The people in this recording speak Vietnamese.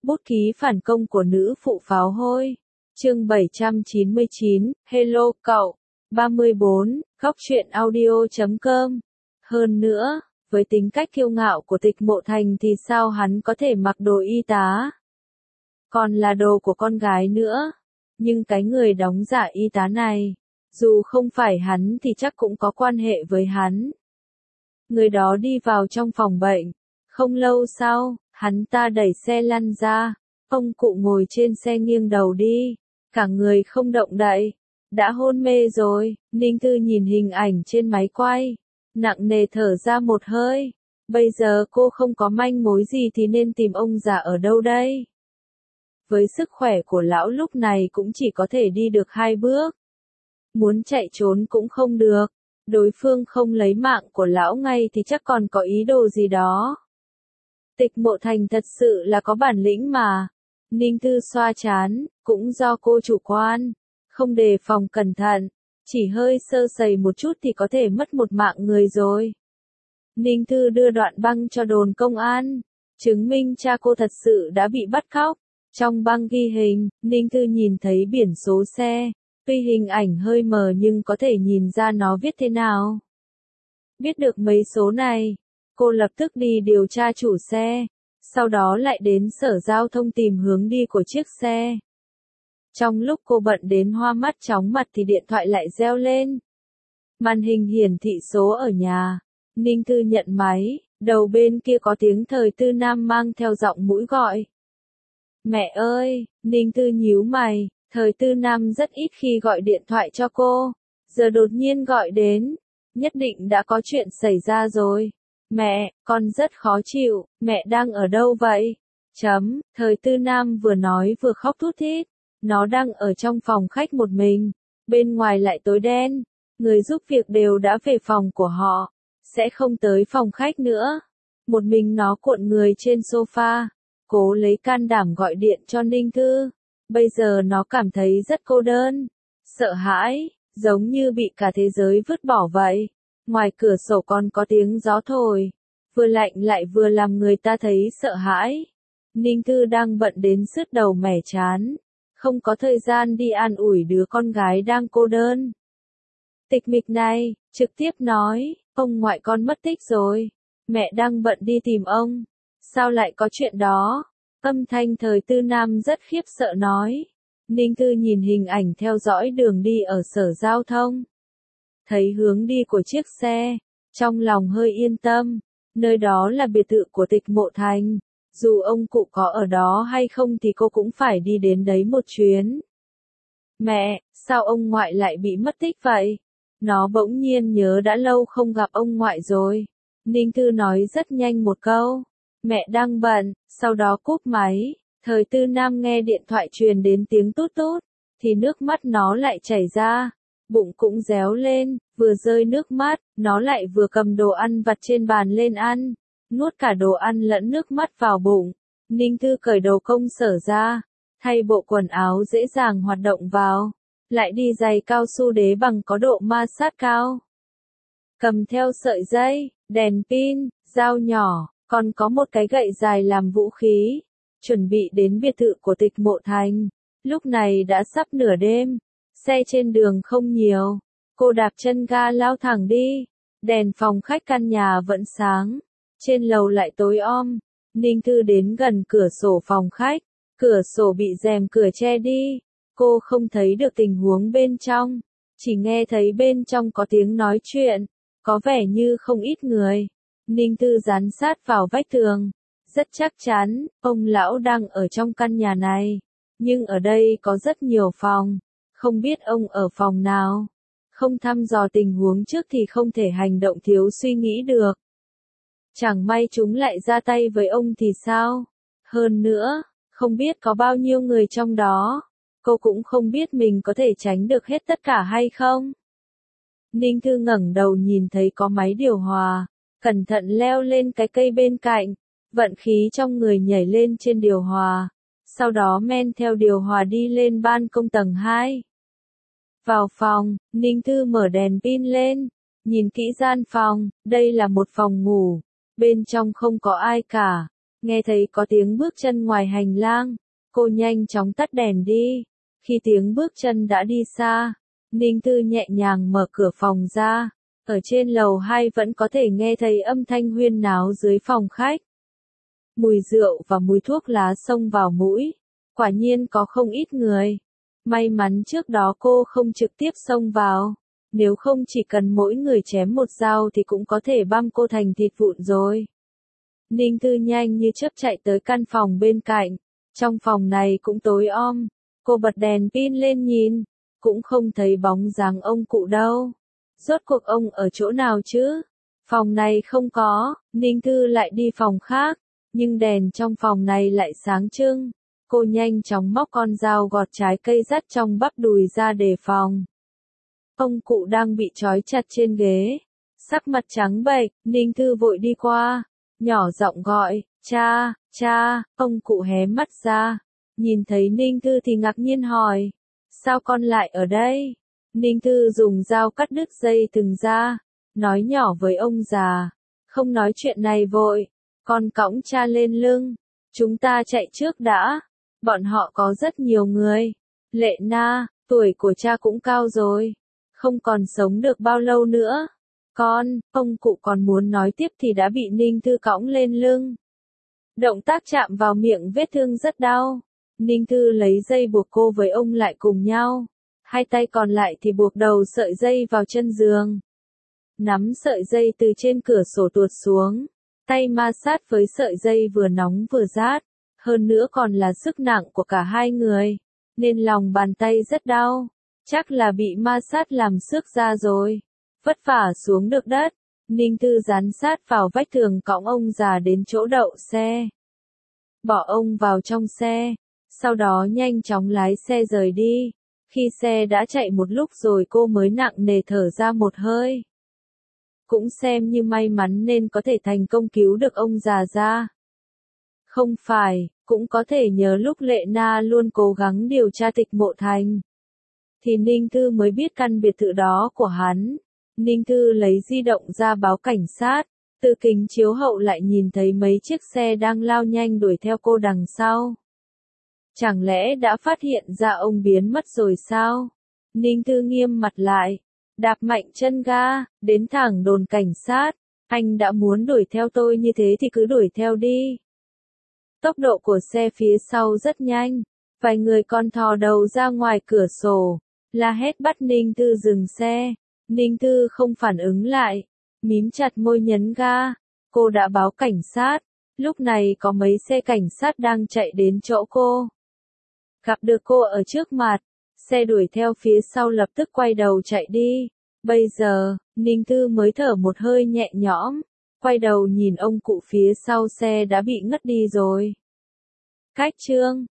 Bút ký phản công của nữ phụ pháo hôi. Chương 799, Hello cậu. 34, góc truyện audio.com. Hơn nữa, với tính cách kiêu ngạo của Tịch Mộ Thành thì sao hắn có thể mặc đồ y tá? Còn là đồ của con gái nữa. Nhưng cái người đóng giả y tá này, dù không phải hắn thì chắc cũng có quan hệ với hắn. Người đó đi vào trong phòng bệnh. Không lâu sau, hắn ta đẩy xe lăn ra. Ông cụ ngồi trên xe nghiêng đầu đi. Cả người không động đậy. Đã hôn mê rồi. Ninh Thư nhìn hình ảnh trên máy quay. Nặng nề thở ra một hơi. Bây giờ cô không có manh mối gì thì nên tìm ông già ở đâu đây? Với sức khỏe của lão lúc này cũng chỉ có thể đi được 2 bước. Muốn chạy trốn cũng không được. Đối phương không lấy mạng của lão ngay thì chắc còn có ý đồ gì đó. Tịch Mộ Thành thật sự là có bản lĩnh mà. Ninh Thư xoa trán, cũng do cô chủ quan. Không đề phòng cẩn thận. Chỉ hơi sơ sẩy một chút thì có thể mất một mạng người rồi. Ninh Thư đưa đoạn băng cho đồn công an. Chứng minh cha cô thật sự đã bị bắt cóc. Trong băng ghi hình, Ninh Thư nhìn thấy biển số xe. Tuy hình ảnh hơi mờ nhưng có thể nhìn ra nó viết thế nào. Biết được mấy số này, cô lập tức đi điều tra chủ xe. Sau đó lại đến sở giao thông tìm hướng đi của chiếc xe. Trong lúc cô bận đến hoa mắt chóng mặt thì điện thoại lại reo lên. Màn hình hiển thị số ở nhà. Ninh Thư nhận máy, đầu bên kia có tiếng Thời Tư Nam mang theo giọng mũi gọi. Mẹ ơi, Ninh Thư nhíu mày, Thời Tư Nam rất ít khi gọi điện thoại cho cô. Giờ đột nhiên gọi đến, nhất định đã có chuyện xảy ra rồi. Mẹ, con rất khó chịu, mẹ đang ở đâu vậy? Thời Tư Nam vừa nói vừa khóc thút thít. Nó đang ở trong phòng khách một mình, bên ngoài lại tối đen. Người giúp việc đều đã về phòng của họ, sẽ không tới phòng khách nữa. Một mình nó cuộn người trên sofa, cố lấy can đảm gọi điện cho Ninh Thư. Bây giờ nó cảm thấy rất cô đơn, sợ hãi, giống như bị cả thế giới vứt bỏ vậy. Ngoài cửa sổ còn có tiếng gió thổi, vừa lạnh lại vừa làm người ta thấy sợ hãi. Ninh Thư đang bận đến sứt đầu mẻ trán, không có thời gian đi an ủi đứa con gái đang cô đơn. Tịch Mịch này, trực tiếp nói, ông ngoại con mất tích rồi, mẹ đang bận đi tìm ông. Sao lại có chuyện đó? Âm thanh Thời Tư Nam rất khiếp sợ nói. Ninh Thư nhìn hình ảnh theo dõi đường đi ở sở giao thông. Thấy hướng đi của chiếc xe, trong lòng hơi yên tâm. Nơi đó là biệt thự của Tịch Mộ Thành. Dù ông cụ có ở đó hay không thì cô cũng phải đi đến đấy một chuyến. Mẹ, sao ông ngoại lại bị mất tích vậy? Nó bỗng nhiên nhớ đã lâu không gặp ông ngoại rồi. Ninh Thư nói rất nhanh một câu. Mẹ đang bận, sau đó cúp máy. Thời Tư Nam nghe điện thoại truyền đến tiếng tút tút, thì nước mắt nó lại chảy ra. Bụng cũng réo lên, vừa rơi nước mắt, nó lại vừa cầm đồ ăn vặt trên bàn lên ăn. Nuốt cả đồ ăn lẫn nước mắt vào bụng. Ninh Thư cởi đầu công sở ra, thay bộ quần áo dễ dàng hoạt động vào, lại đi giày cao su đế bằng có độ ma sát cao. Cầm theo sợi dây, đèn pin, dao nhỏ, còn có một cái gậy dài làm vũ khí, chuẩn bị đến biệt thự của Tịch Mộ Thành. Lúc này đã sắp nửa đêm, xe trên đường không nhiều, cô đạp chân ga lao thẳng đi, đèn phòng khách căn nhà vẫn sáng. Trên lầu lại tối om. Ninh Thư đến gần cửa sổ phòng khách. Cửa sổ bị rèm cửa che đi. Cô không thấy được tình huống bên trong. Chỉ nghe thấy bên trong có tiếng nói chuyện. Có vẻ như không ít người. Ninh Thư dán sát vào vách tường. Rất chắc chắn, ông lão đang ở trong căn nhà này. Nhưng ở đây có rất nhiều phòng. Không biết ông ở phòng nào. Không thăm dò tình huống trước thì không thể hành động thiếu suy nghĩ được. Chẳng may chúng lại ra tay với ông thì sao? Hơn nữa, không biết có bao nhiêu người trong đó. Cô cũng không biết mình có thể tránh được hết tất cả hay không. Ninh Thư ngẩng đầu nhìn thấy có máy điều hòa. Cẩn thận leo lên cái cây bên cạnh. Vận khí trong người nhảy lên trên điều hòa. Sau đó men theo điều hòa đi lên ban công tầng 2. Vào phòng, Ninh Thư mở đèn pin lên. Nhìn kỹ gian phòng, đây là một phòng ngủ. Bên trong không có ai cả. Nghe thấy có tiếng bước chân ngoài hành lang, cô nhanh chóng tắt đèn đi. Khi tiếng bước chân đã đi xa, Ninh Thư nhẹ nhàng mở cửa phòng ra. Ở trên lầu 2 vẫn có thể nghe thấy âm thanh huyên náo dưới phòng khách. Mùi rượu và mùi thuốc lá xông vào mũi. Quả nhiên có không ít người. May mắn trước đó cô không trực tiếp xông vào. Nếu không chỉ cần mỗi người chém một dao thì cũng có thể băm cô thành thịt vụn rồi. Ninh Thư nhanh như chớp chạy tới căn phòng bên cạnh. Trong phòng này cũng tối om. Cô bật đèn pin lên nhìn. Cũng không thấy bóng dáng ông cụ đâu. Rốt cuộc ông ở chỗ nào chứ? Phòng này không có. Ninh Thư lại đi phòng khác. Nhưng đèn trong phòng này lại sáng trưng. Cô nhanh chóng móc con dao gọt trái cây dắt trong bắp đùi ra đề phòng. Ông cụ đang bị trói chặt trên ghế. Sắc mặt trắng bệch, Ninh Thư vội đi qua. Nhỏ giọng gọi, cha, cha, ông cụ hé mắt ra. Nhìn thấy Ninh Thư thì ngạc nhiên hỏi. Sao con lại ở đây? Ninh Thư dùng dao cắt đứt dây thừng ra. Nói nhỏ với ông già. Không nói chuyện này vội. Con cõng cha lên lưng. Chúng ta chạy trước đã. Bọn họ có rất nhiều người. Lệ Na, tuổi của cha cũng cao rồi. Không còn sống được bao lâu nữa. Ông cụ còn muốn nói tiếp thì đã bị Ninh Thư cõng lên lưng. Động tác chạm vào miệng vết thương rất đau. Ninh Thư lấy dây buộc cô với ông lại cùng nhau. Hai tay còn lại thì buộc đầu sợi dây vào chân giường. Nắm sợi dây từ trên cửa sổ tuột xuống. Tay ma sát với sợi dây vừa nóng vừa rát. Hơn nữa còn là sức nặng của cả hai người. Nên lòng bàn tay rất đau. Chắc là bị ma sát làm xước da rồi. Vất vả xuống được đất. Ninh Thư dán sát vào vách tường cõng ông già đến chỗ đậu xe. Bỏ ông vào trong xe. Sau đó nhanh chóng lái xe rời đi. Khi xe đã chạy một lúc rồi cô mới nặng nề thở ra một hơi. Cũng xem như may mắn nên có thể thành công cứu được ông già ra. Không phải, cũng có thể nhờ lúc Lệ Na luôn cố gắng điều tra Tịch Mộ Thành. Thì Ninh Thư mới biết căn biệt thự đó của hắn. Ninh Thư lấy di động ra báo cảnh sát. Từ kính chiếu hậu lại nhìn thấy mấy chiếc xe đang lao nhanh đuổi theo cô đằng sau. Chẳng lẽ đã phát hiện ra ông biến mất rồi sao? Ninh Thư nghiêm mặt lại. Đạp mạnh chân ga, đến thẳng đồn cảnh sát. Anh đã muốn đuổi theo tôi như thế thì cứ đuổi theo đi. Tốc độ của xe phía sau rất nhanh. Vài người còn thò đầu ra ngoài cửa sổ. La hét bắt Ninh Thư dừng xe. Ninh Thư không phản ứng lại. Mím chặt môi nhấn ga. Cô đã báo cảnh sát. Lúc này có mấy xe cảnh sát đang chạy đến chỗ cô. Gặp được cô ở trước mặt. Xe đuổi theo phía sau lập tức quay đầu chạy đi. Bây giờ, Ninh Thư mới thở một hơi nhẹ nhõm. Quay đầu nhìn ông cụ phía sau xe đã bị ngất đi rồi. Cách chương